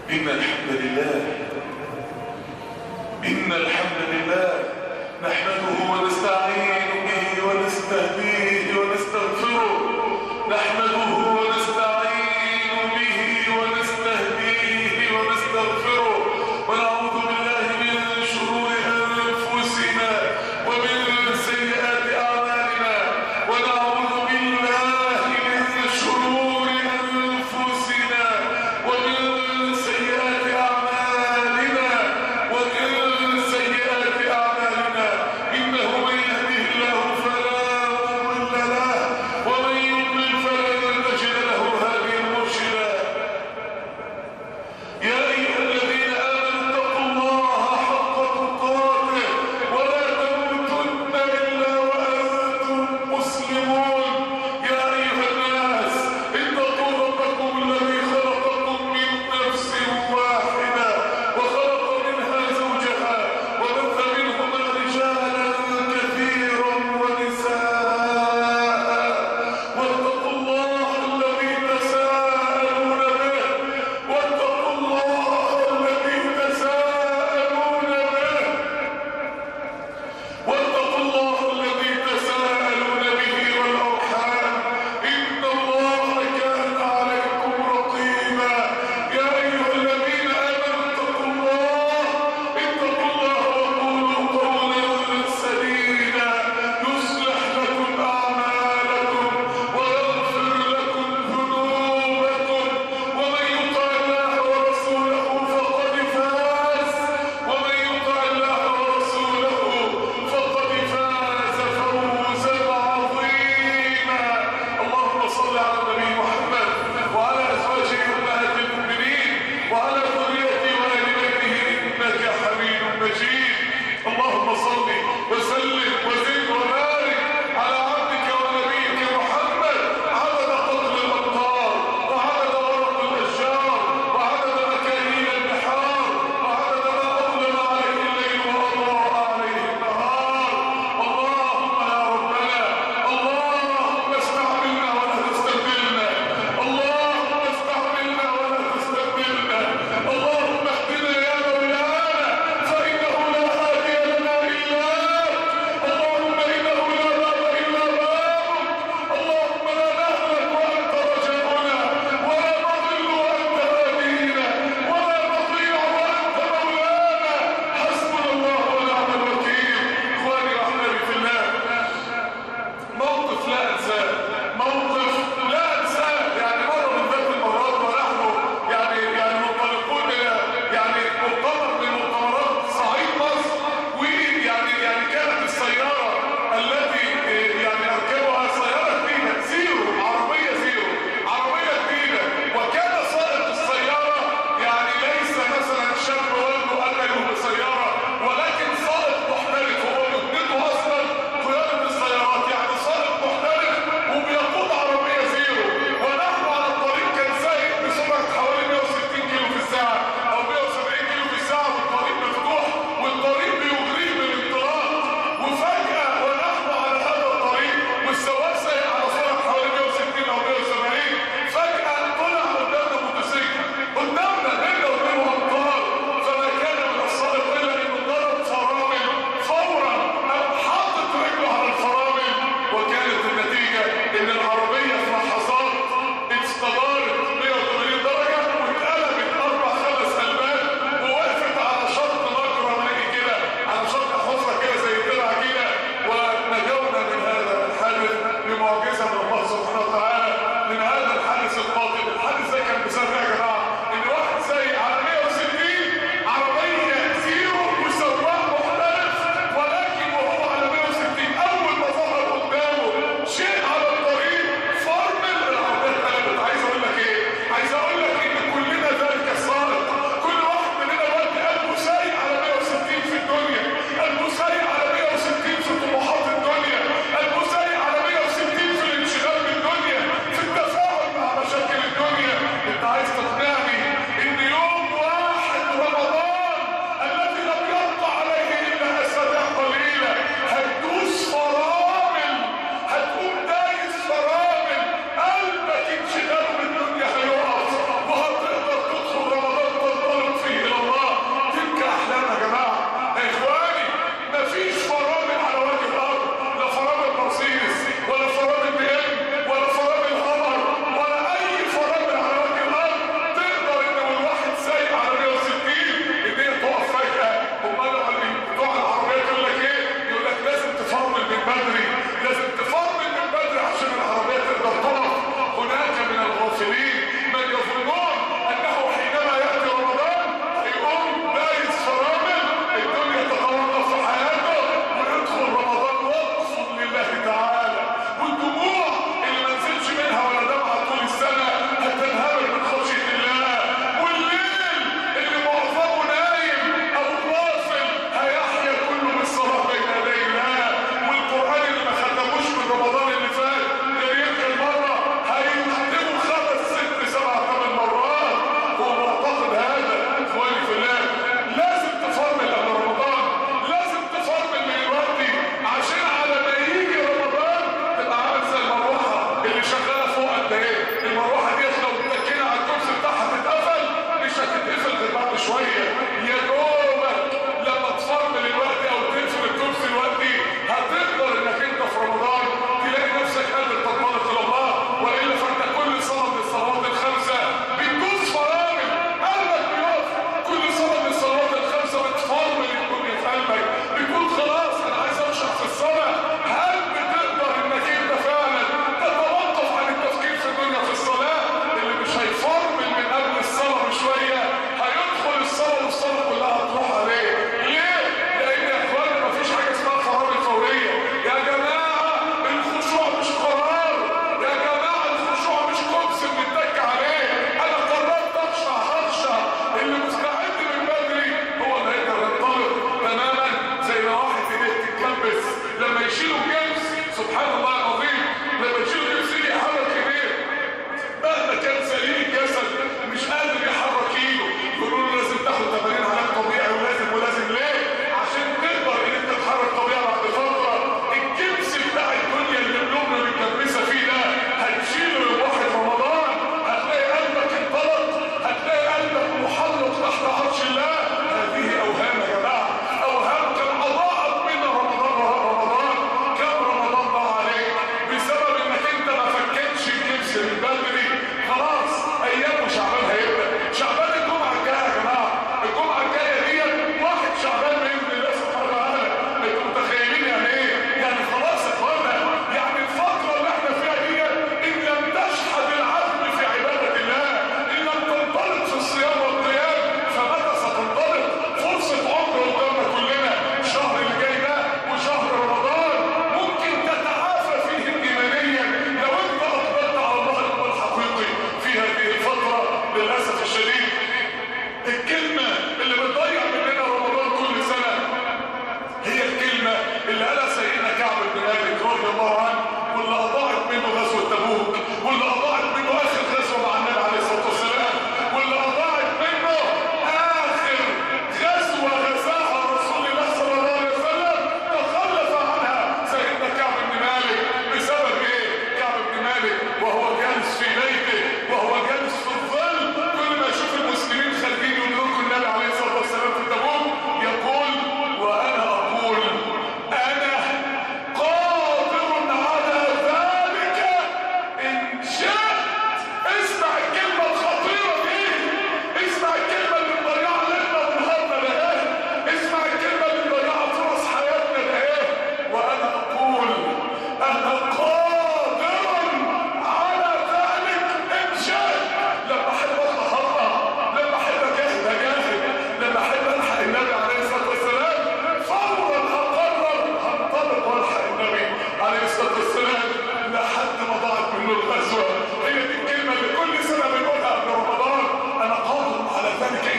إن الحمد لله نحمده ونستعين به ونستهديه ونستغفره. نحمده ونستعين به ونستهديه ونستغفره، ونعوذ بالله من شرور أنفسنا ومن سيئات أعمالنا. ونعوذ بالله من شرور أنفسنا ومن سيئات أعمالنا إنه من يهده الله فلا مضل له ومن يضلل فلن تجد له هاديا مرشدا. يا أيها الذين آمنوا اتقوا الله حق تقاته ولا تموتن إلا وأنتم مسلمون. يا أيها الناس اتقوا ربكم الذي خلقكم من نفس واحدة وخلق منها زوجها وبث منهما رجالا كثيرا ونساء، واتقوا الله الذي تساءلون به واتقوا الله الذي تساءلون به والأرحام إن الله كان عليكم رقيبا. يا أيها الذين آمنوا اتقوا الله وقولوا قولا سديدا يصلح لكم أعمالكم ويغفر لكم ذنوبكم، ومن يطع الله ورسوله فقد فاز فوزا عظيما. اللهم صل على النبي محمد وعلى أزواجه أمهات المؤمنين وعلى ذريته وآل بيته إنك حميد مجيد. اللهم صل وسلم وزد وبارك على عبدك ونبيك محمد عدد قطر الأمطار وعدد ورق الأشجار وعدد مكاهيل البحار وعدد ما أظلم عليه الليل وأضاء عليه النهار. اللهم يا ربنا، اللهم استعملنا ولا تستبدلنا، اللهم استعملنا ولا تستبدلنا،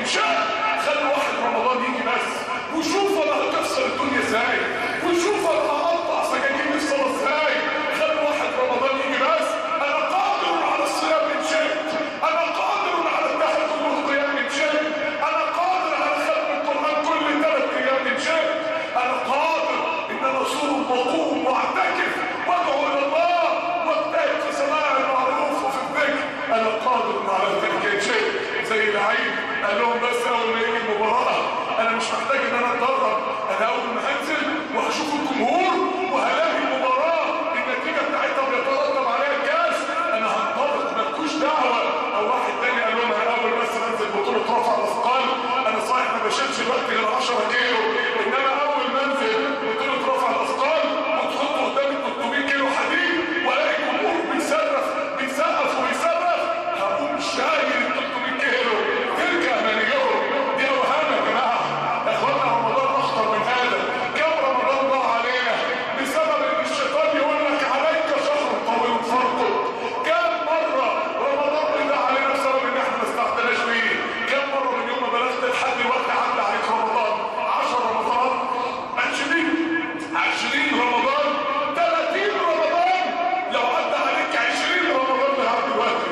ان شاء خلوا واحد رمضان يجي بس وشوف انا هتكسر الدنيا ازاي، وشوف انا هقطع سجاجيد الصلاه ازاي. خلوا واحد رمضان يجي بس. انا قادر على الصيام ان شئت، انا قادر على التهجد والقيام ان شئت، انا قادر على ختم القران كل 3 ايام ان شئت، انا قادر ان انا اصوم واقوم واعتكف وادعو الى الله واجتهد في سماع المعروف وفي الذكر. انا قادر على ذلك ان شئت. زي العيد قال لهم بس اول ما يجي المباراه انا مش محتاج ان انا اتدرب، انا اول ما هنزل وهشوف الجمهور وهلاقي المباراه النتيجه بتاعتها بيترتب عليها الكاس، انا هنطلق مالكوش دعوه. او واحد تاني قال لهم انا اول بس انزل بطوله رفع الاثقال انا صحيح ما بشيلش الوقت غير 10 كيلو، انما اول ما انزل بطوله رفع الاثقال وتحط قدامي 300 كيلو حديد والاقي الجمهور بيسقف ويصرخ هقوم شايل 300 كيلو ترجع مليون. دي اوهام يا جماعه. يا اخوانا رمضان اخطر من هذا. كم رمضان ضاع علينا بسبب ان الشيطان يقول لك عليك شهر طويل فرقه. كم مره رمضان ضاع علينا بسبب ان احنا ما استعدناش بيه. كم مره من يوم ما بلغت لحد دلوقتي عدى عليك رمضان 10 رمضان 20 رمضان 30 رمضان لو عدى عليك 20 رمضان لحد دلوقتي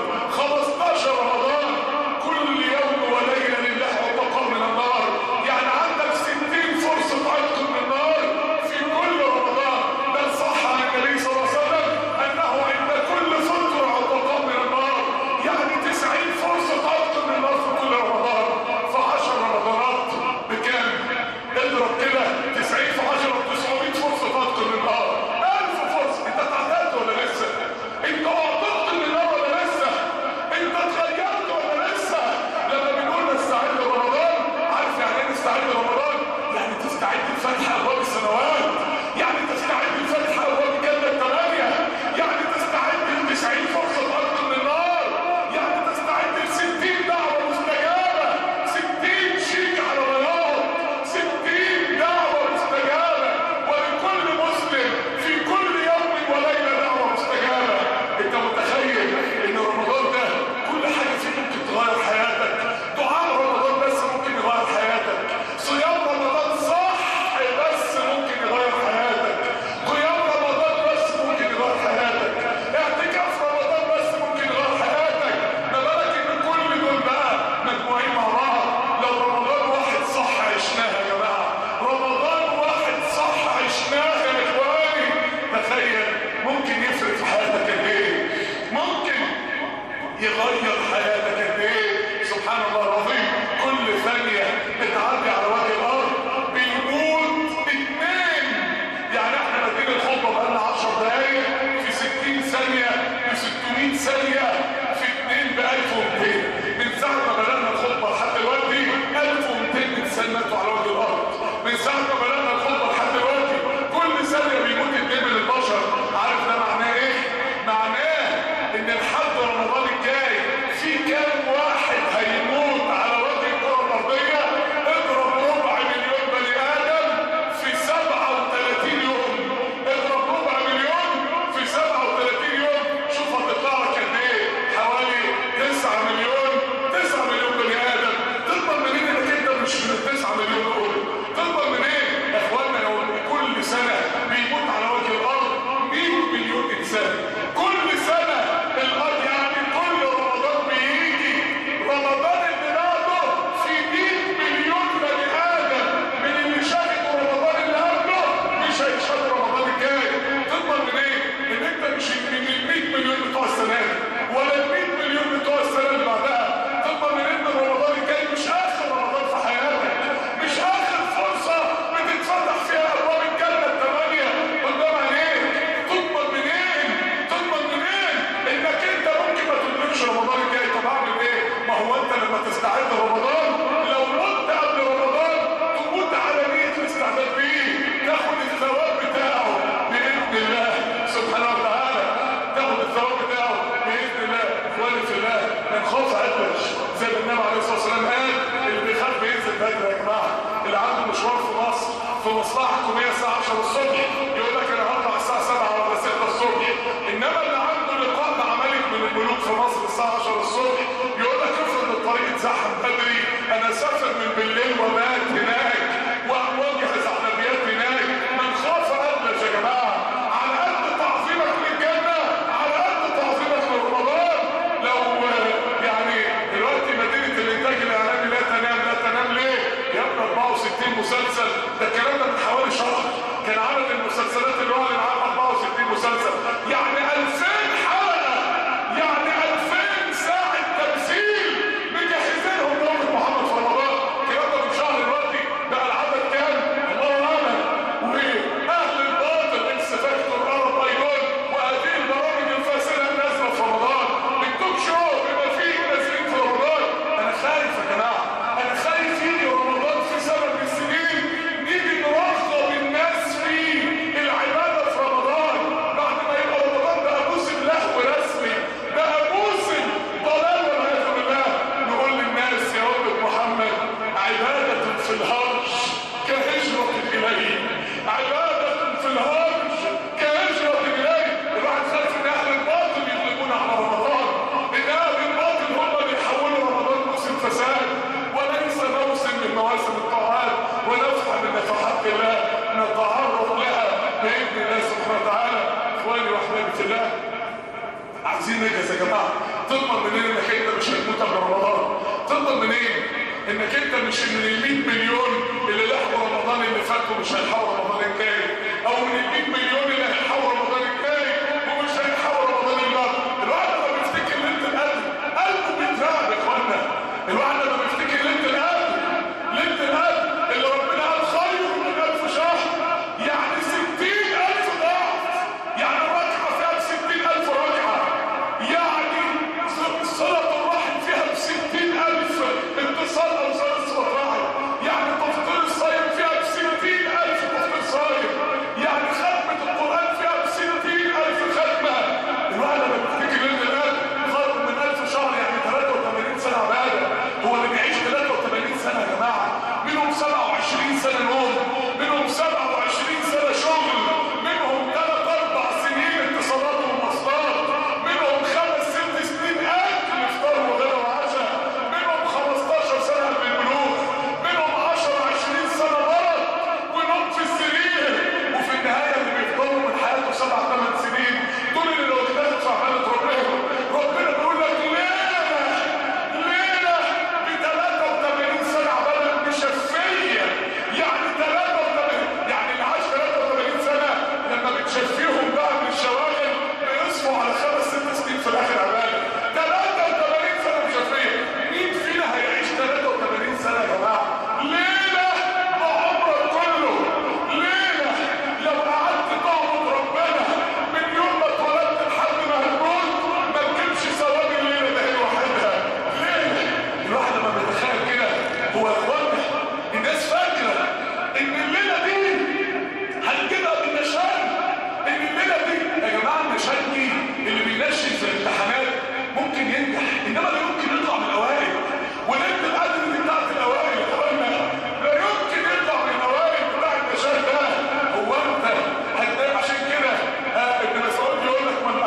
15 رمضان كل يوم وليله لله عتقاء من النار. يعني عندك 60 فرصه عتق من النار في كل رمضان. بل صح عن النبي صلى الله عليه وسلم انه عند كل فطر عتقاء من النار. يعني 90 فرصه عتق من النار في كل رمضان. في 10 رمضانات بكام؟ اضرب كده 90 في 10 900 فرصه عتق من النار. 1000 فرصه. انت اتعدلت ولا لسه؟ انت اعتقت من النار ولا لسه؟ انت اتغيرت ولا لسه؟ لما بنقول نستعد لرمضان، عارف يعني ايه نستعد لرمضان؟ يعني تستعد لفتح ابواب السماوات، يعني تستعد لفتح ابواب الجنه ال8، يعني تستعد ل90 فرصه عتق من النار، يعني تستعد ل60 دعوه مستجابه، 60 شيك على بياض، 60 دعوه مستجابه، ولكل مسلم في كل يوم وليله دعوه مستجابه. انت متخيل ان رمضان ده كل حاجه فيه ممكن تغير حياتك؟ دعاء رمضان بس ممكن يغير حياتك، صيام رمضان صح بس ممكن يغير حياتك، قيام رمضان بس ممكن يغير حياتك، اعتكاف رمضان بس ممكن يغير حياتك. ما بالك ان كل دول بقى مجموعين مع بعض. لو رمضان واحد صح عشناه يا جماعه، رمضان واحد صح عشناه يا اخواني، تخيل ممكن يفرق في حياتك قد ايه؟ ممكن يغير حياتك قد ايه؟ سبحان الله العظيم. كل ثانيه بتعدي على وجه الارض بيموت 2. يعني احنا بادئين الخطبه بقالنا 10 دقائق، في 60 ثانيه في 600 ثانيه في 2 ب 1200. من ساعه ما بدانا الخطبه لحد دلوقتي 1200 انسان ماتوا على وجه الارض. من ساعه ما بدانا الخطبه لحد دلوقتي كل ثانيه بيموت 2 من البشر. عارف ده معناه ايه؟ معناه ان لحد رمضان الجاي في كام واحد هيموت على وجه الكره الارضيه؟ اضرب ربع مليون بني ادم في 37 يوم. اضرب ربع مليون في 37 يوم، شوف هتطلع لك قد ايه؟ حوالي 9 مليون بني ادم. تضمن منين انك انت مش من ال9 مليون دول؟ تضمن منين؟ يا اخوانا لو كل سنه بيموت على وجه الارض 100 مليون انسان كل سنه، الارض يعني كل رمضان بيجي رمضان اللي بعده في 100 مليون بني ادم من اللي شهدوا رمضان اللي قبله مش هيشهدوا رمضان الجاي. تضمن منين؟ ان انت مش من ال 100 مليون بتوع السنه دي ولا ال 100 مليون بتوع السنه اللي بعدها. تضمن منين ان رمضان الجاي مش اخر رمضان في حياتك، مش اخر فرصه بتتفتح فيها ابواب الجنه ال8 قدام عينيك. تضمن منين؟ تضمن منين انك انت ممكن ما تدركش رمضان الجاي؟ طب اعمل ايه؟ ما هو انت لما تستعد لرمضان لو مت قبل رمضان تموت على نيه الاستعداد بيه، تاخد الثواب بتاعه باذن الله سبحانه وتعالى، تاخد الثواب بتاعه باذن الله. اخواني في الله، من خاف عطش زي ما النبي عليه الصلاه والسلام قال، اللي بيخاف بينزل بدري يا جماعه. اللي عنده مشوار في مصر في مصلحه حكوميه الساعه 10 الصبح يقول لك انا هطلع الساعه 7 ولا 6 الصبح. انما اللي عنده لقاء مع ملك من الملوك في مصر الساعه 10 الصبح يقول لك افرض الطريق اتزحم بدري، انا عايزين نجهز يا جماعه. تضمن منين انك انت مش هتموت قبل رمضان؟ تضمن منين انك انت مش من ال 100 مليون اللي لحقوا رمضان اللي فات ومش هيلحقوا رمضان الجاي، او من ال 100 مليون اللي هيلحقوا رمضان الجاي ومش هيلحقوا رمضان اللي بعده؟ الواحد لما بيفتكر ليله القدر قلبه بيترعب يا اخوانا. الواحد لما بيفتكر ليله القدر، ليله القدر اللي ربنا قال خير من 1000 شهر، يعني 60,000 ضعف، يعني الركعه فيها ب 60,000 ركعه، يعني صله الرحم فيها ب 60,000 اتصال او صله رحم، يعني تفطير الصايم فيها ب 60,000 تفطير صايم، يعني ختمه القران فيها ب 60,000 ختمه. الواحد لما بيفتكر ليله القدر خير من 1000 شهر، يعني 83 سنه عباده. هو اللي بيعيش 83 سنه يا جماعه منهم 27 سنه نوم، منهم 27 سنه شغل، منهم 3-4 سنين اتصالات ومواصلات، منهم 5-6 سنين اكل افطار وغدا وعشاء، منهم 15 سنه قبل البلوغ، منهم 10-20 سنه مرض ونوم في السرير، وفي النهايه اللي بيفضلوا من حياته 7-8 سنين دول اللي لو اجتهدوا في عباده ربنا بيقول لك ليله ب 83 سنه عباده مشفيه. يعني 83، يعني اللي عاش 83 سنه لما بتشفيهم بقى من الشواغل بيصفوا على 5-6 سنين في الاخر عباده. 83 سنه مشفيه. مين فينا هيعيش 83 سنه يا جماعه؟ ليله بعمرك كله، ليله لو قعدت تعبد ربنا من يوم ما اتولدت لحد ما هتموت ما تجيبش ثواب الليله ده لوحدها. ليله الواحد لما بيتخيل كده، هو يا اخوانا الناس فاكره ان الليله دي هنجيبها بالنشان، ان الليله دي يا جماعه النشان دي اللي بينشن في الامتحانات ممكن ينجح، انما لا يمكن يطلع من الاوائل. وليله القدر دي بتاعت الاوائل يا اخوانا، لا يمكن يطلع من الاوائل بتاع النشان ده. هو انت هتلاقي عشان كده ابن مسعود يقول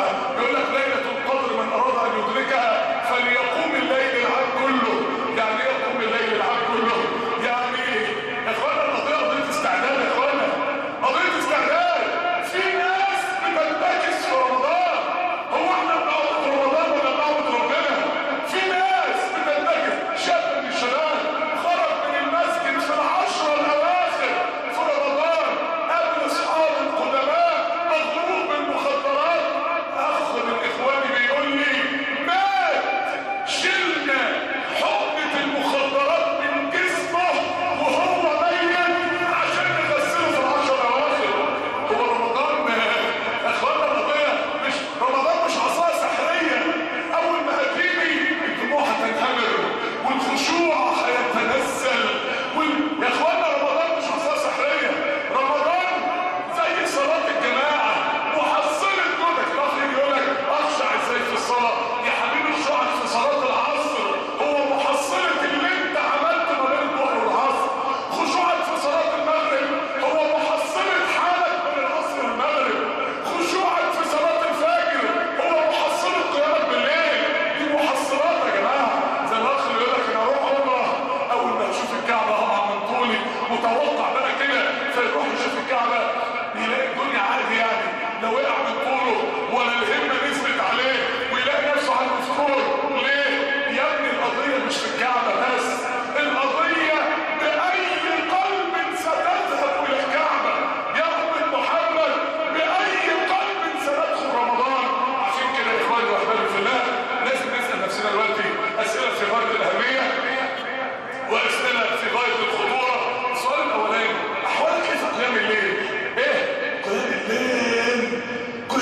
لك ليله القدر من اراد ان يدركها فليقوم الليل العام كله. يعني ايه يقوم الليل العام كله؟ يعني يا اخوانا القضيه قضيه استعداد يا اخوانا، قضيه استعداد. في ناس بتنتكس في رمضان. هو احنا بنعبد رمضان ولا بنعبد ربنا؟ في ناس بتنتكس. شاب من الشباب خرج من المسجد في ال10 الاواخر في رمضان قبل اصحاب القدماء مغلوب بالمخدرات. اخ من اخواني بيقول لي مات، شلنا حقنه المخدرات من جسمه وهو ميت عشان نغسله في ال10 الاواخر. هو رمضان يا اخوانا القضيه مش رمضان، مش عصايه سحريه اول ما هتيجي الدموع هتنهمر والخشوع هيتنزل يا اخوانا رمضان مش عصايه سحريه. رمضان زي صلاه الجماعه، محصله جهدك. الاخ يجي يقول لك اخشع ازاي في الصلاه؟ يا حبيبي خشوعك في صلاه العصر هو محصله اللي انت عملته ما بين الظهر والعصر. خشوعك في صلاه المغرب هو محصله حالك بين العصر والمغرب. خشوعك في صلاه الفجر هو محصله قيامك بالليل. دي محصلات يا جماعه. زي الاخ اللي يقول لك انا اروح عمره اول ما اشوف الكعبه هقع من طولي، متوقع بقى كده، فيروح يشوف الكعبه يلاقي الدنيا عادي، يعني لا وقع من طوله ولا الهمه نزلت عليه ويلاقي نفسه على المذكور. ليه؟ يا ابني القضيه مش في الكعبه بس، القضيه باي قلب ستذهب الى الكعبه. يا ابن محمد باي قلب سندخل رمضان. عشان كده يا اخواني واحبابي في الله لازم نسال نفسنا دلوقتي اسئله في غايه الاهميه واسئله في غايه الخطوره. السؤال الاولاني، احوالك كيف قيام الليل؟ ايه قيام الليل؟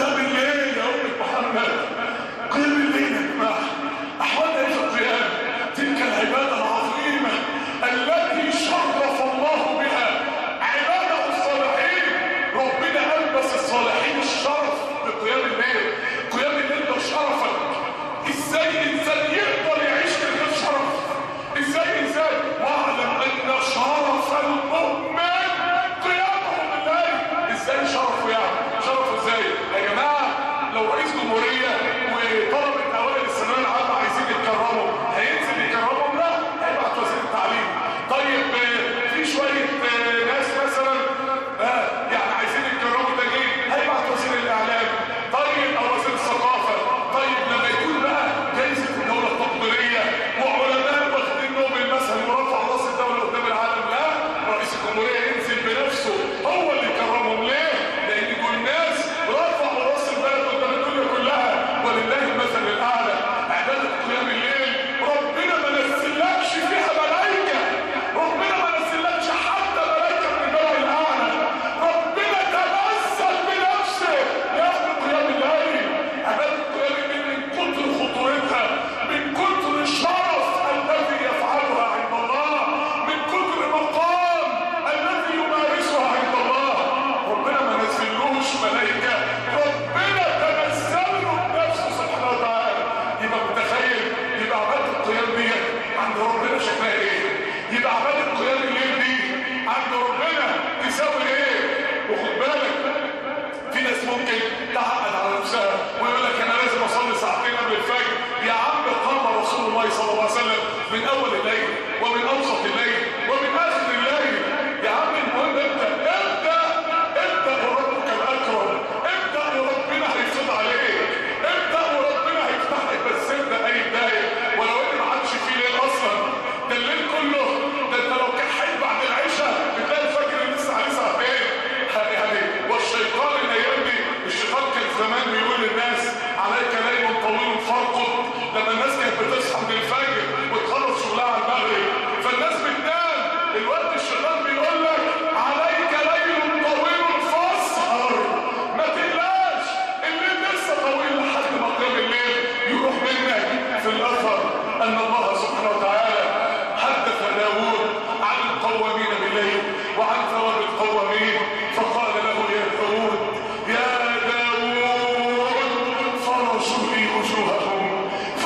يبقى عبادة قيام الليل دي عند ربنا تساوي ايه؟ وخد بالك في ناس ممكن تعقد على نفسها ويقول لك انا لازم اصلي ساعتين قبل الفجر. يا عم قام رسول الله صلى الله عليه وسلم من اول الليل ومن اوسط الليل ومن اخر الليل. يا عم المهم ابدا وربك الاكرم، ابدا وربنا هيفرض عليك، ابدا وربنا هيفتح لك، بس ابدا اي بدايه ولو ان ما عادش في ليل اصلا. ده الليل كله، ده انت لو كحيت بعد العشاء بتلاقي الفجر لسه عليه ساعتين. يعني والشيطان الايام دي، الشيطان كان زمان بيقول للناس عليك ليل طويل فارقد، لما الناس كانت بتصحى من الفجر وتخلص شغلها على المغرب فالناس بتنام، الوقت الشيطان بيقول لك عليك ليل طويل فاسهر، ما تقلقش الليل لسه طويل لحد ما قيام الليل يروح منك. في الاثر ان الله سبحانه وتعالى حدث داوود عن القوامين بالليل وعن ثواب القوامين، فقال له يا داوود يا داوود فرشوا لي وجوههم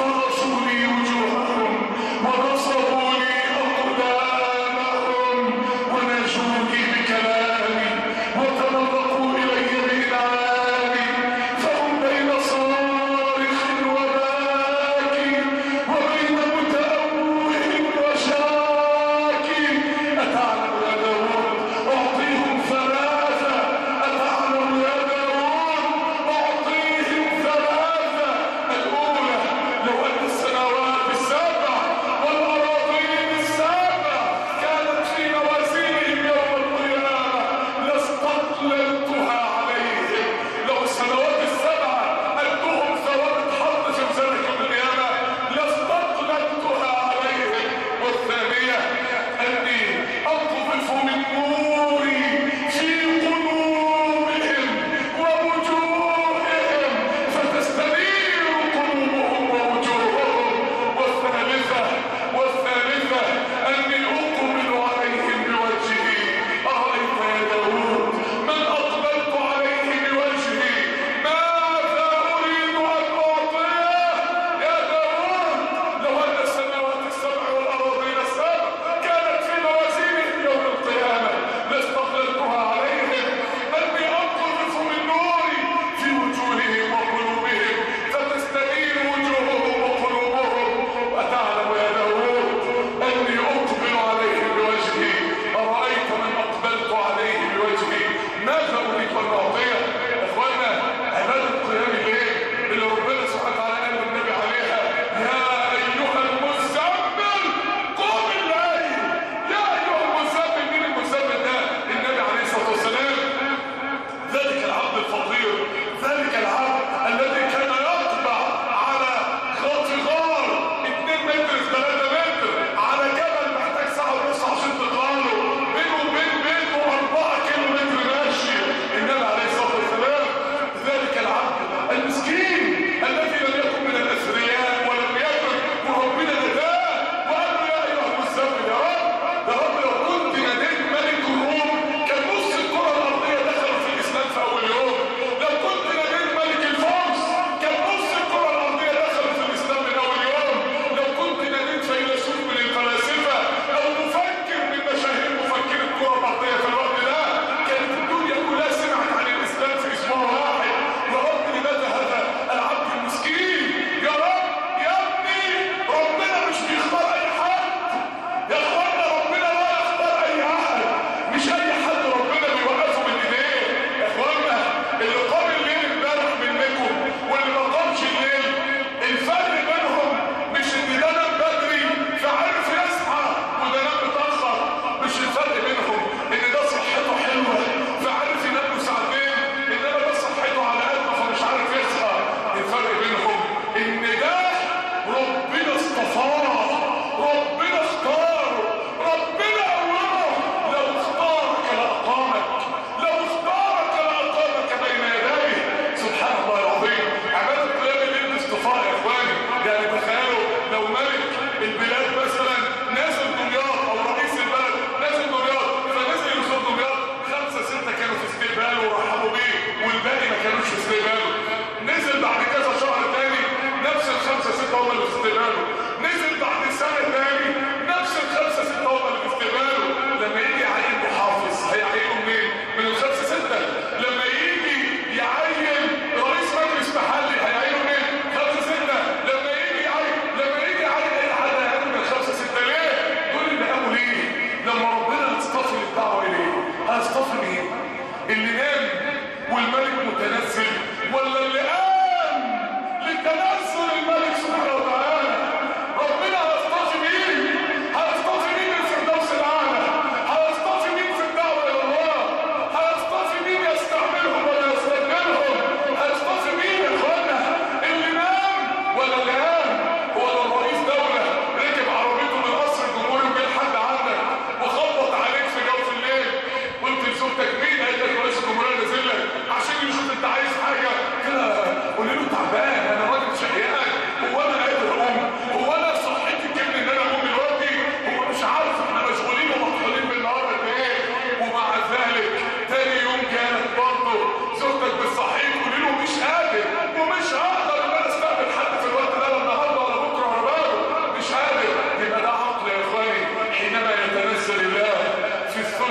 ونصبوا لي أقدامهم ونجوني بكلامي وتنطقوا إلي بإنعامي، فهم بين صارخ وباكي وبين متأوه وشاكي. أتعلم يا داوود أعطيهم ثمن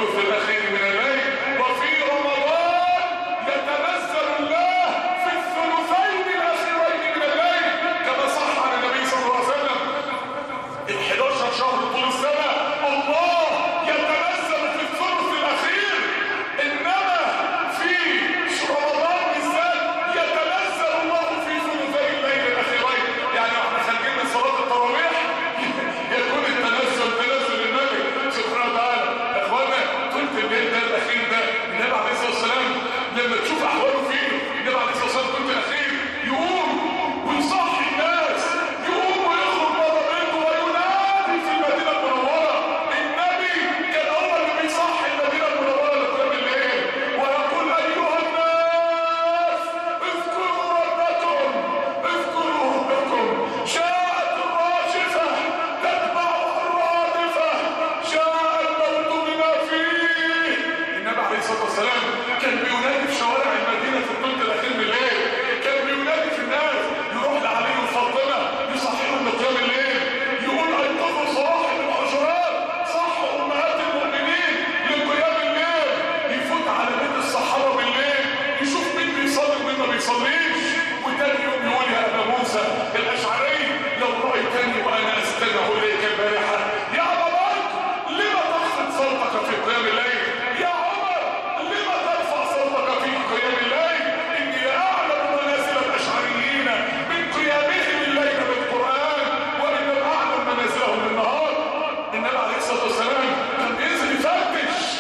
الثلث الاخير من الليل، وفي رمضان يتنزل الله في الثلثين الاخيرين من الليل كما صح عن النبي صلى الله عليه وسلم. ال11 شهر طول السنه الله يتنزل في الثلث الاخير، انما في رمضان بالذات يتنزل الله في ثلثي الليل الاخيرين. يعني احنا خارجين من صلاه التراويح يكون التنزل تنزل النبي سبحانه وتعالى. يا اخوانا ثلث الليل ده الاخير ده النبي عليه الصلاه والسلام لما تشوف احواله فيه، النبي عليه الصلاه والسلام الثلث الاخير يقوم ويصحي الناس، يقوم ويخرج بره بيته وينادي في المدينه المنوره. النبي كان هو اللي بيصحي المدينه المنوره لقيام الليل ويقول ايها الناس اذكروا ربكم اذكروا ربكم، جاءت الراجفه تتبعها الرادفه، جاء الموت بما فيه. النبي عليه الصلاه والسلام كان بينادي في شوارع المدينه في الثلث الاخير من الليل، كان بينادي في الناس، يروح لعلي وفاطمه يصحيهم لقيام الليل، يقول ايقظوا صواحب الحجرات، صحوا امهات المؤمنين لقيام الليل، يفوت على بيت الصحابه بالليل يشوف مين بيصلي ومين ما بيصليش، وتاني يوم يقول يا ابا موسى الاشعري لو رايتني وانا استمع اليك البارحه يا ابا بكر لما تخفض صوتك في قيام الليل، يا عمر لما ترفع صوتك في قيام الليل، اني لاعلم منازل الاشعريين من قيامهم الليل بالقران وان اعلم منازلهم بالنهار. النبي عليه الصلاه والسلام كان بينزل يفتش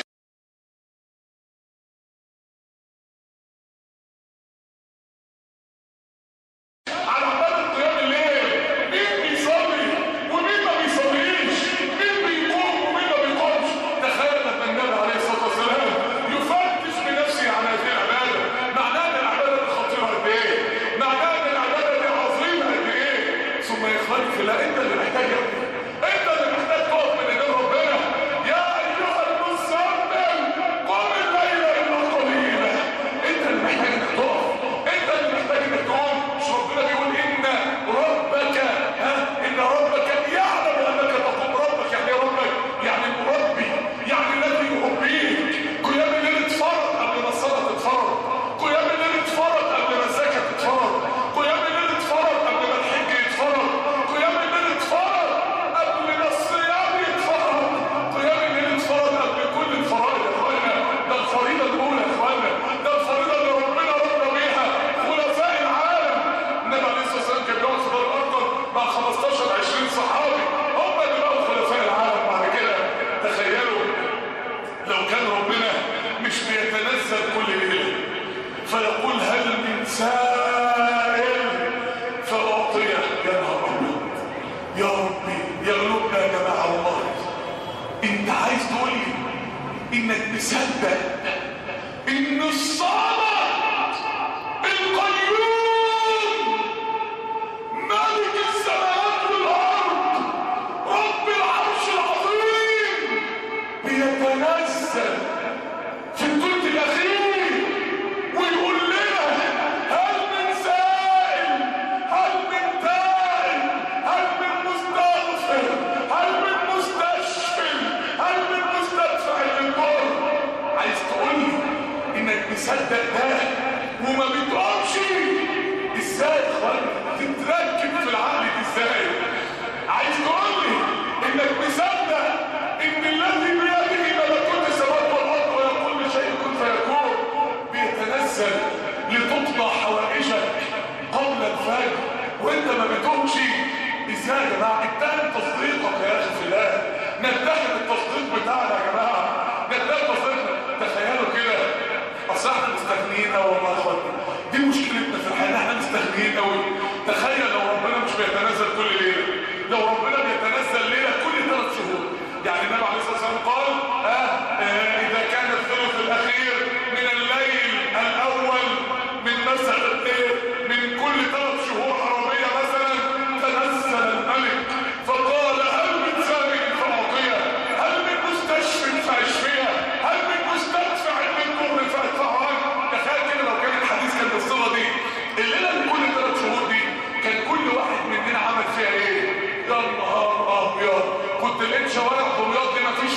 على عبادة قيام الليل، مين بيصلي ومين ما بيصليش، مين بيقوم ومين ما بيقومش. تخيل لما النبي عليه الصلاة والسلام يفتش بنفسه على هذه العبادة، معناه ان العبادة دي خطيرة قد ايه، معناه ان العبادة دي عظيمة قد ايه. ثم يخلي في الله انت اللي محتاج، انت اللي محتاج تقف من ايدين ربنا. يا ايها المزمل قم الليل الا قليلا، انت اللي محتاج انك تقف، انت اللي محتاج انك تقوم. مش ربنا بيقول ان ربك ان ربك يعلم انك تقوم. ربك يعني ايه؟ ربك يعني المربي، يعني الذي يربيك. قيام الليل اتفرض قبل ما الصلاه تتفرض، قيام الليل اتفرض قبل ما الزكاه تتفرض، قيام الليل اتفرض قبل ما الحج يتفرض، قيام الليل اتفرض قبل ما الصيام يتفرض، قيام الليل اتفرض قبل كل الفرائض. يا اخوانا ده الفريضه الاولى، يا اخوانا ده الفريضه اللي ربنا ربنا بيها خلفاء العالم. النبي عليه الصلاه والسلام كان بيقعد في دار الارقم مع 15 20 صحابي، هم اللي بقوا خلفاء العالم بعد كده. تخيلوا لو كان ربنا مش بيتنزل كل ليله فيقول هل من سائل فاعطيه. يا نهار ابيض، يا ربي يا قلوبنا يا جماعه، والله انت عايز تقول لي انك مصدق ان الصمد القيوم ملك السماوات والارض رب العرش العظيم بيتنزل في الثلث الاخير ويقول لنا هل من سائل، هل من تائب، هل من مستغفر، هل من مستشفي، هل من مستدفع للضر. عايز تقول لي انك مصدق ده وما بتقومش؟ ازاي يا اخوانا تتركب في العقل ازاي؟ عايز تقول لي انك مصدق ان الذي بيده ملكوت السماوات والارض ويقول لشيء كن فيكون بيتنزل لتقضى حوائجك قبل الفجر وانت ما بتقومش؟ ازاي يا جماعه؟ اتهم تصديقك يا اخي في الله، نتهم التصديق بتاعنا يا جماعه، نتهم تصديقنا. تخيلوا كده، اصل احنا مستغنيين قوي والله يا اخوانا، دي مشكلتنا في الحياه، احنا مستغنيين قوي. تخيل لو ربنا مش بيتنزل كل ليله، لو ربنا بيتنزل ليله كل 3 شهور. يعني النبي عليه الصلاه والسلام قال اذا كان الثلث الاخير من الليل الاول من مثلا من كل 3 شهور عربيه مثلا تنزل الملك فقال هل من سامع فاعطيه، هل من مستشفى فاشفيه، هل من مستدفع للضر فادفعه عنه. تخيل كده لو كان الحديث كان بالصيغه دي، الليله اللي كل 3 شهور دي كان كل واحد مننا عمل فيها ايه؟ يا نهار ابيض، كنت لقيت شوارع دمياط دي مفيش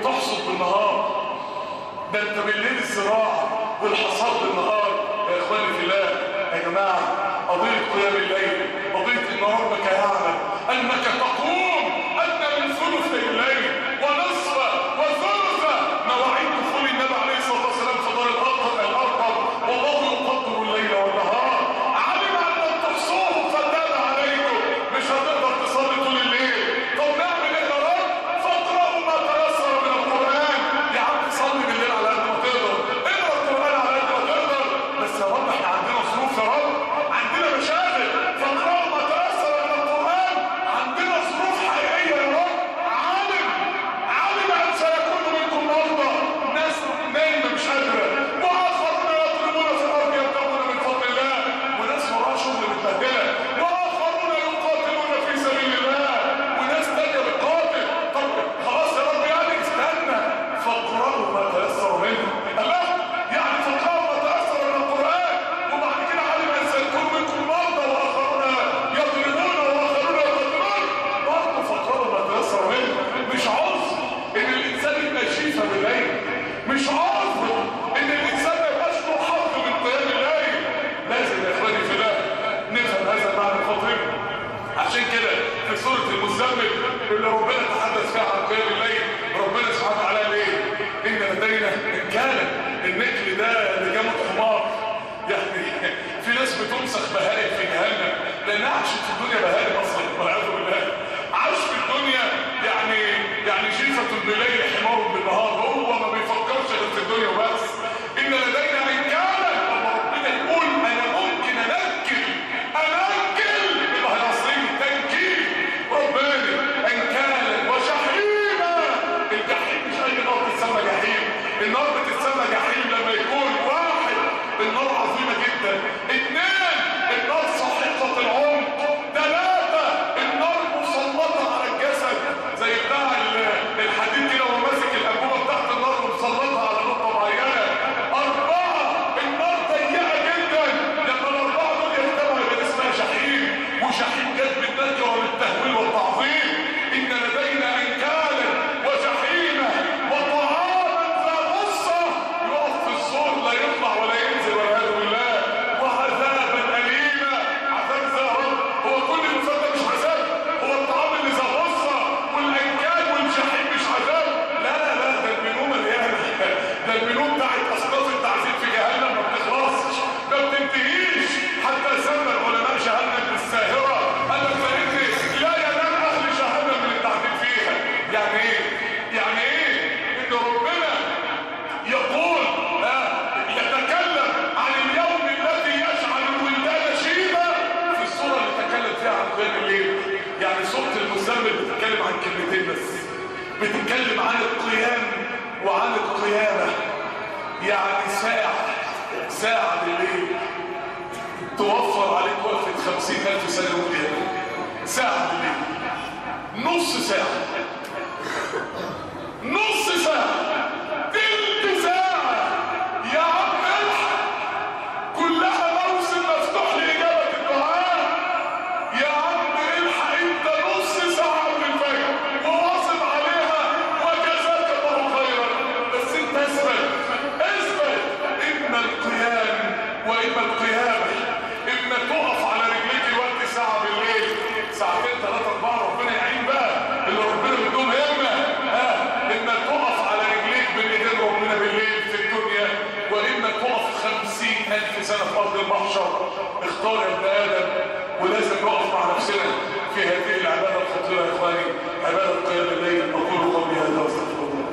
وتحصد بالنهار. ده انت بالليل الزراعه والحصاد بالنهار. يا اخواني في الله، يا جماعه، قضيه قيام الليل، قضيه ان ربك يعلم انك تقوم ادنى من ثلث الليل ونصفه وثلثه. مواعيد دخول النبي عليه الصلاه والسلام في دار الارقم، والله يقدر الليل والنهار. علم ان لم تحصوه فتاب عليكم. مش هتقدر تصلي طول الليل، طب نعمل ايه يا رب؟ فاقرأوا ما تيسر من القران. يا عم صلي بالليل على قد ما تقدر، اقرا القران على قد ما تقدر، بس يا رب احنا عندنا ظروف، يا رب عندنا مشاغل. فاقرأوا ما تيسر من القران، عندنا ظروف حقيقيه يا رب. علم ان سيكون منكم مرضى، ناس نايمه مش قادره، واخرون يضربون في الارض يبتغون من فضل الله، وناس وراها شغل متبهدله، واخرون يقاتلون في سبيل الله، وناس تانيه بتقاتل. طب خلاص يا رب، يعني استنى، فاقرأوا ما تيسر منه. الله، يعني فاقرأوا ما تيسر من القران، وبعد كده علم ان سيكون منكم مرضى واخرون يضربون واخرون يقاتلون، برضه فاقرأوا ما تيسر منه. مش عذر ان الانسان يبقى شيفه بالليل، مش عذر ان الانسان ما يبقاش له حظ من قيام الليل. لازم يا اخواني في الله نفهم هذا المعنى الخطير. عشان كده في سوره المزمل اللي ربنا تحدث فيها عن قيام الليل، ربنا سبحانه وتعالى ليه؟ ان لدينا نكالا. النكل ده اللي جابه حمار، يعني في ناس بتمسخ بهائم في جهنم لانها عاشت في الدنيا بهائم اصلا، والعياذ بالله. عاش في الدنيا يعني جيفة بالليل حمار بالنهار، هو ما بيفكرش غير في الدنيا وبس. ان لدينا انكالا، ربنا يقول انا ممكن انكل يبقى هيصير تنكيل. ربنا انكالا وجحيما. الجحيم مش اي نار بتسمى جحيم، النار بتتسمى جحيم لما يكون واحد النار عظيمه جدا، اثنين النار صاحقه العمق، ثلاثه النار مسلطه على الجسد زي بتاع الحديد كده، وهو ماسك الانبوبه بتاعت النار ومسلطها على نقطه معينه، اربعه النار ضيقه جدا، لما الاربعه دول يجتمعوا يبقى اسمها جحيم. وجحيم جت بالنكره والتهويل والتعظيم. ان لدينا انكالا وجحيما وطعاما ذا غصه، يقف في الزور لا يطلع ولا ينزل والعياذ بالله، وعذابا اليما. عذاب ذا رب، هو كل المثال ده مش عذاب؟ هو الطعام اللي ذا غصه والانكال والجحيم مش عذاب؟ لا لا لا، ده المنوم مليانه، ده المنوم بتاعت اصناف التعذيب في جهنم ما بتخلصش، ما بتنتهيش. حتى سمى العلماء جهنم بالساهره، قال لك لا ينام اهل جهنم من التعذيب فيها. يعني ايه؟ يعني ايه؟ ان ربنا يقول يتكلم عن اليوم الذي يجعل الولدان شيبا في السوره اللي تكلم فيها عن قيام الليل. يعني سوره المزمل بتتكلم عن كلمتين بس، بتتكلم عن القيام وعن القيامه. يعني ساعه بالليل توفر عليك وقفه 50,000 سنه وقيامه. ساعه بالليل، نص ساعه، تلت ساعه، يا عم الحق، كلها موسم مفتوح لاجابه الدعاء. يا عم الحق، انت نص ساعه من الفجر وواظب عليها وجزاك الله خيرا. بس انت اثبت اما القيام واما القيامه. اما تقف على رجليك الوقت ساعه بالليل، ساعتين ثلاثه اربعه، ربنا يعين بقى اللي ربنا بدهم همه. اما تقف على رجليك بين ايدين ربنا بالليل في الدنيا، واما تقف 50,000 سنه في ارض المحشر. اختار يا ابن ادم، ولازم نقف مع نفسنا في هذه العباده الخطيره يا اخواني، عباده قيام الليل. اقول قولي هذا واستغفر الله.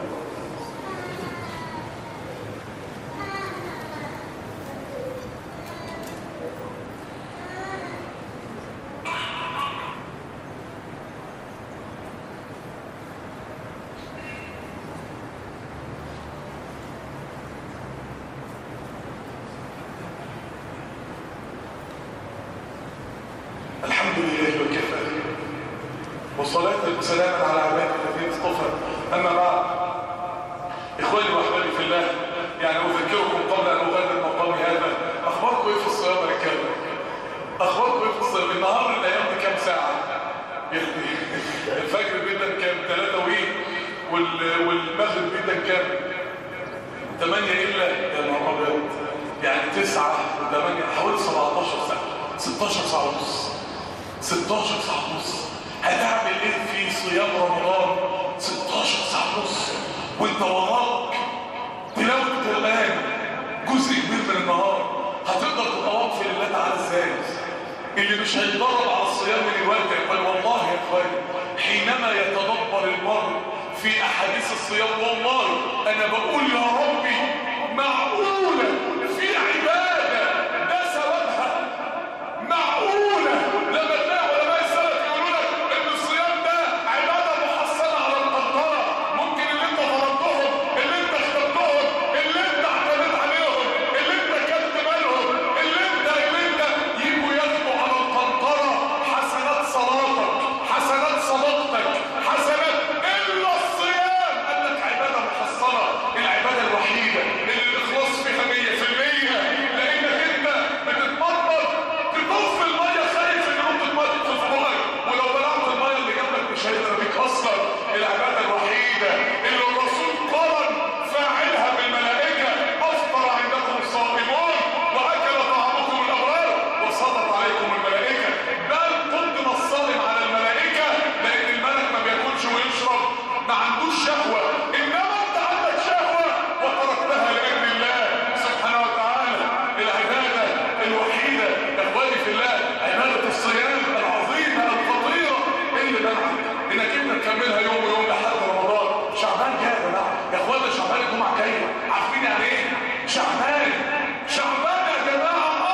الحمد لله وكفى، وصلاة وسلاما على عباده الذين اصطفى. اما بعد، اخواني واحبابي في الله، يعني اذكركم قبل ان اغادر مقامي هذا، اخباركم ايه في الصيام يا رجاله؟ اخباركم ايه في الصيام؟ النهار الايام دي كام ساعه؟ يعني الفجر بيبدا كام؟ 3 وي كام؟ 8 إلا يا نهار أبيض، يعني 9 و8 حوالي 17 ساعة، 16 ساعة ونص، 16 ساعة ونص. هتعمل ايه في صيام رمضان 16 ساعة ونص وانت وراك تلاوة القرآن جزء كبير من النهار؟ هتقدر تبقى واقف لله تعالى ازاي؟ اللي مش هيتدرب على الصيام من الوقت قال والله يا اخواني حينما يتدبر المرء في احاديث الصيام والله انا بقول يا ربي معقولة في عبادة ده سببها؟ معقولة لما تلاقي علماء السلف يقولوا لك ان الصيام ده عبادة محصنة على القنطرة، ممكن اللي انت فرضتهم اللي انت اخترتهم اللي انت اعتمدت عليهم اللي انت كلت بالهم اللي انت يجوا ياخدوا على القنطرة حسنات صلاتك حسنات صدقتك حسنات الا الصيام قال لك عبادة محصنة، العبادة الوحيدة اللي الاخلاص فيها 100% لانك انت بتتمرمط تطف المية خايف ان نقطة مية تدخل في بقك ولو بلعت المية اللي جنبك مش هيقدر بيك اصلا. العبادة الوحيدة اللي الرسول قارن فاعلها بالملائكة افطر عندكم الصائمون واكل طعامكم الابرار وصلت عليكم الملائكة، بل قدم الصائم على الملائكة لان الملك ما بياكلش ويشرب ما عندوش شهوة، انما انت عندك شهوة وتركتها لاجل الله سبحانه وتعالى. العبادة الوحيدة يا اخواني في الله عبادة الصيام العظيمة الخطيرة اللي منعك انك انت تكملها يوم ويوم لحد رمضان. شعبان جاي يا جماعة يا اخوانا، شعبان الجمعة جاية، عارفين يعني ايه؟ شعبان يا جماعة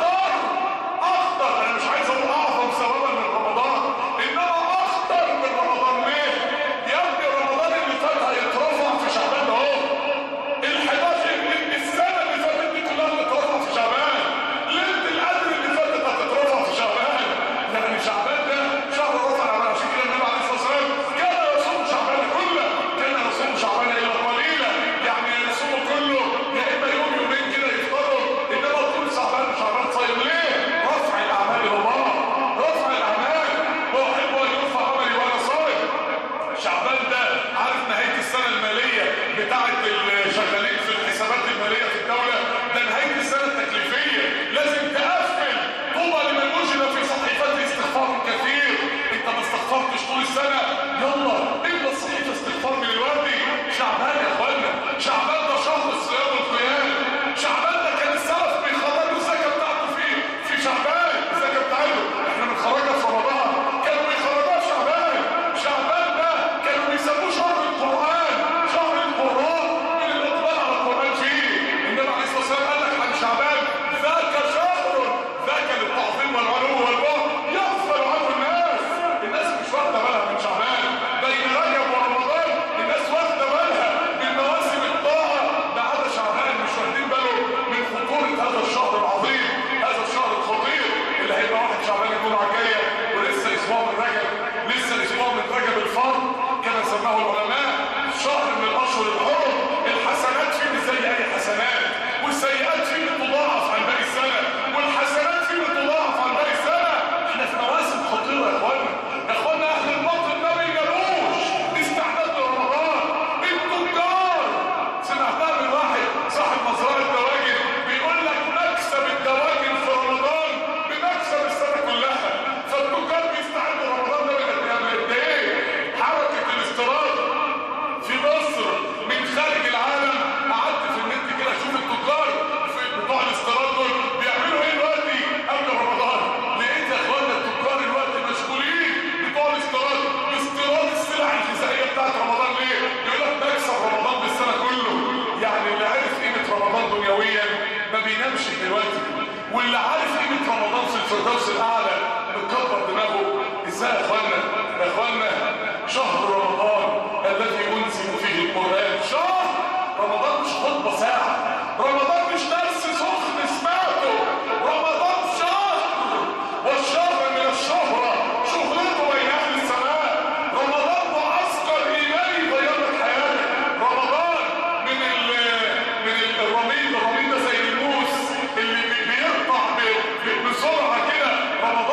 اخطر انا مش عايز اقول اعظم ثوابا من رمضان انما اخطر من رمضان. ليه؟ يا ابني رمضان اللي فات هيترفع في شعبان ده اهو، ال11 السنة اللي فاتت دي كلها هتترفع في شعبان، ليلة القدر اللي فاتت هتترفع في شعبان. يعني شعبان ده شهر رفع العمل، عشان كده النبي عليه الصلاة والسلام كان يصوم شعبان كله، كان يصوم شعبان إلا قليلا، يعني يصوم كله يا إما يوم يومين كده يفطروا، إنما طول شعبان صايم. ليه؟ رفع الأعمال إلى الله، رفع الأعمال، وأحب أن يرفع عملي وأنا صائم. شعبان ده عارف نهاية السنة المالية بتاعت الشغالين في الحسابات المالية في الدولة، ده نهاية السنة التكليفية، لازم تقفل. طوبى لمن وجد في صحيفته استغفار كثير. انت ما استغفرتش طول السنة، يلا املى الصحيفة استغفار من الوردي. شعبان يا اخوانا، شعبان ده شهر الصيام والقيام. شعبان ده كان السلف بيخرجوا الزكاة بتاعته في شعبان، الزكاة بتاعته احنا بنخرجها في رمضان، كانوا بيخرجوها في شعبان. شعبان ده كانوا بيسموه شهر القرآن، شهر القرآن من الاقبال على القرآن فيه. النبي عليه الصلاة والسلام قال لك عن شعبان ذاك شهر ذاك للتعظيم والعلو والبعد يغفل عنه الناس مش واخده بالها من شعبان. بين رجب ورمضان الناس واخده بالها من مواسم الطاعه، ما عدا شعبان مش واخدين بالهم من خطوره هذا الشهر العظيم، هذا الشهر الخطير اللي هيبقى واحد شعبان الجمعه الجايه ولسه اسبوع من رجب، لسه اسبوع من رجب الفرد كما سماه العلماء، شهر من الاشهر الحرم. الحسنات فيه مش زي اي حسنات، والسيئات فيه بتضاعف عن باقي السنه، والحسنات فيه بتضاعف عن باقي السنه. احنا في مواسم خطيره يا اخوانا اهل الباطل ما بيناموش استعداد لرمضان. التجار سمعتها من واحد صاحب مزرعه دواجن بيقول لك مكسب الدواجن في رمضان بمكسب السنه كلها، فالتجار بيستعدوا رمضان ده قد ايه؟ حركه الاستيراد في مصر من خارج العالم، قعدت في النت كده اشوف التجار بتوع الاستيراد دول بيعملوا ايه دلوقتي قبل رمضان. لقيت يا اخوانا التجار دلوقتي مشغولين بتوع الاستيراد باستيراد السلع الغذائيه بتاعت رمضان. ليه؟ يقول لك بكسب رمضان بالسنه كله. يعني اللي عارف قيمه رمضان دنيويا ما بينامش دلوقتي، واللي عارف قيمه رمضان في الفردوس الاعلى مكبر دماغه. ازاي يا اخوانا شهر رمضان الذي انزل فيه القران، شهر رمضان مش خطبه ساعه، رمضان مش درس سخن سمعته، رمضان شهر، والشهر من الشهره شهرته بين اهل السماء. رمضان معسكر ايماني يغير لك حياتك. رمضان من الرميد ده زي الموس اللي بيقطع بسرعه كده. رمضان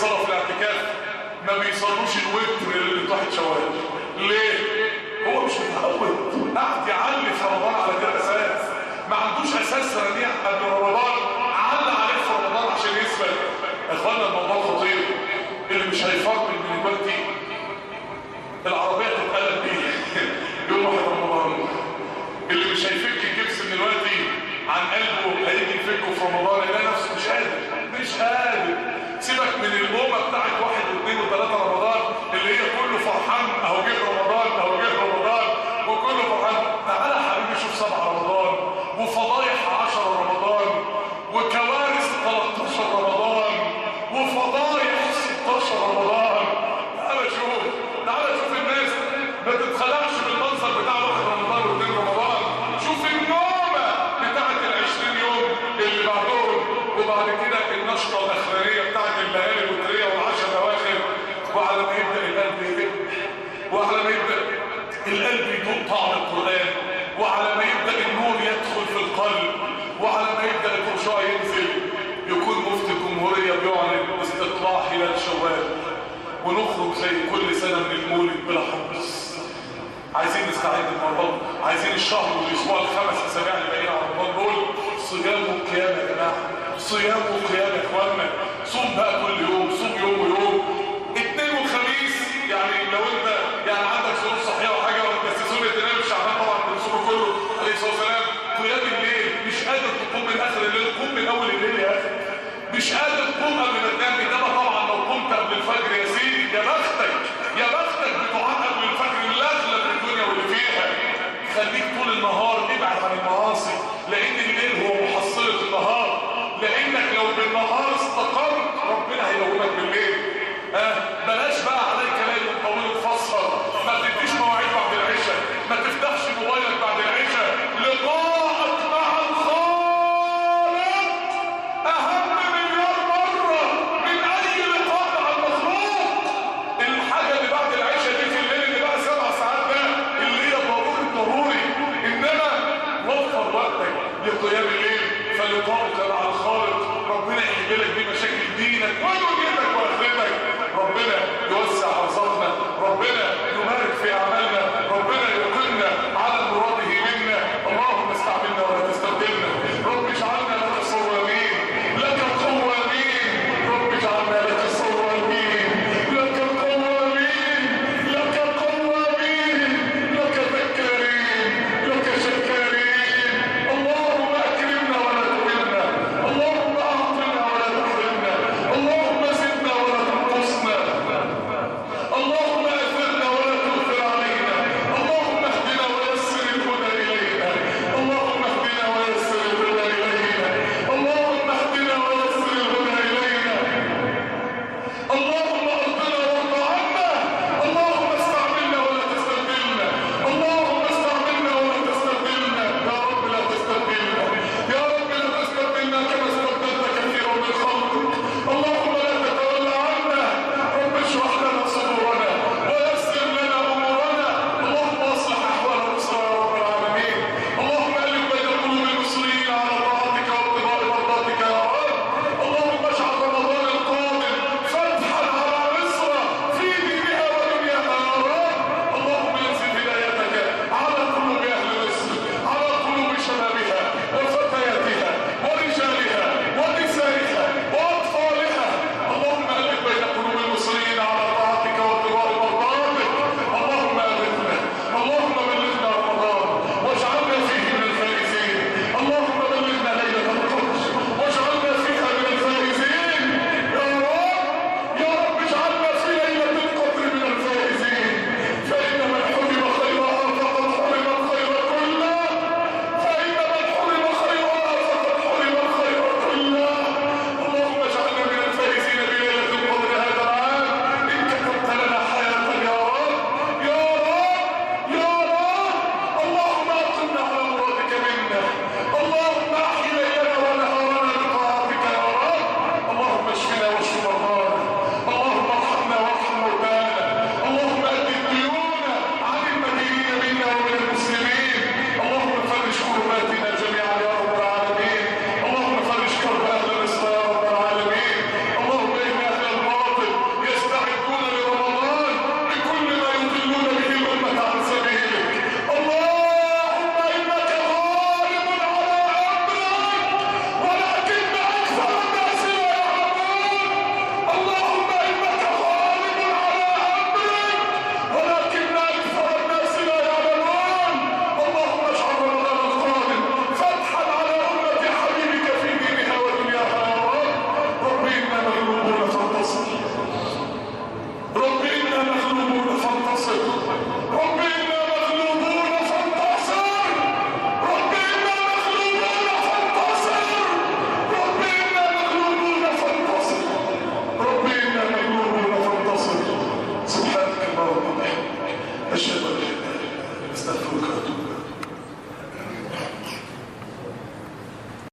بيصلوا في الاعتكاف ما بيصلوش الوتر اللي بتاعت شوال. ليه؟ هو مش متعود، قاعد يعلي في رمضان على كده اساس، ما عندوش اساس رنيع قبل رمضان، علق عليه في رمضان عشان يثبت. يا اخوانا الموضوع خطير. اللي مش هيفرق من دلوقتي العربيه تتقلب بيه يوم 1 رمضان. اللي مش هيفك الجبس من دلوقتي عن قلبه هيجي يفكه في رمضان، يلاقي نفسه مش قادر. سيبك من الأمة بتاعت 1 و2 و3 رمضان اللي هي كله فرحان اهو جه رمضان اهو جه رمضان وكله فرحان. تعالى يا حبيبي شوف 7 رمضان وفضايح 10 رمضان وكوارث 13 رمضان وفضايح 16 رمضان. تعالى شوف الناس ما تتخلقش بالمنظر بتاع 1 رمضان و2 رمضان. شوف النومة بتاعت ال20 يوم اللي بعدهم، وبعد كده النشطة الأخرانية بتاعت الليالي الوترية والعشر الأواخر. وعلى ما يبدأ القلب يدق، وعلى ما يبدأ القلب يدوق طعم القرآن، وعلى ما يبدأ النور يدخل في القلب، وعلى ما يبدأ الخشوع ينزل، يكون مفتي الجمهورية بيعلن استطلاع هلال شوال، ونخرج زي كل سنة من المولد بلا حبس. عايزين نستعد لرمضان، عايزين الشهر والاسبوع ال5 اسابيع اللي باقيين على رمضان دول صيام وقيام يا جماعه، صيام وقيام يا اخوانا. صوم بقى كل يوم، صوم يوم ويوم، اثنين وخميس. يعني لو انت يعني عندك ظروف صحيه وحاجه بس سنه النبي في شعبان طبعا بنصوم كله عليه الصلاه والسلام. قيام الليل مش قادر تقوم من اخر الليل، قوم من اول الليل يا اخي. مش قادر تقوم قبل ما تنام، انما طبعا لو قمت قبل الفجر يا سيدي يا بختك يا بختك بتوعات قبل الفجر اللي اغلب الدنيا واللي فيها. خليك طول النهار ابعد عن المعاصي، لان الليل هو محصله النهار. لانك لو بالنهار استقرت ربنا هيقومك بالليل. بلاش بقى عليك ليل طويل تفسر، ما تديش مواعيد بعد العشاء، ما تفتحش موبايلك بعد العشاء. لقاءك مع الخالق اهم مليار مره من اي لقاء مع المخلوق. الحاجه اللي بعد العشاء دي في الليل اللي بقى 7 ساعات ده اللي هي ضروري، انما وفر وقتك لقيام الليل. فلقاءك مع الخالق ربنا يحل لك بيه مشاكل دينك ودنياك.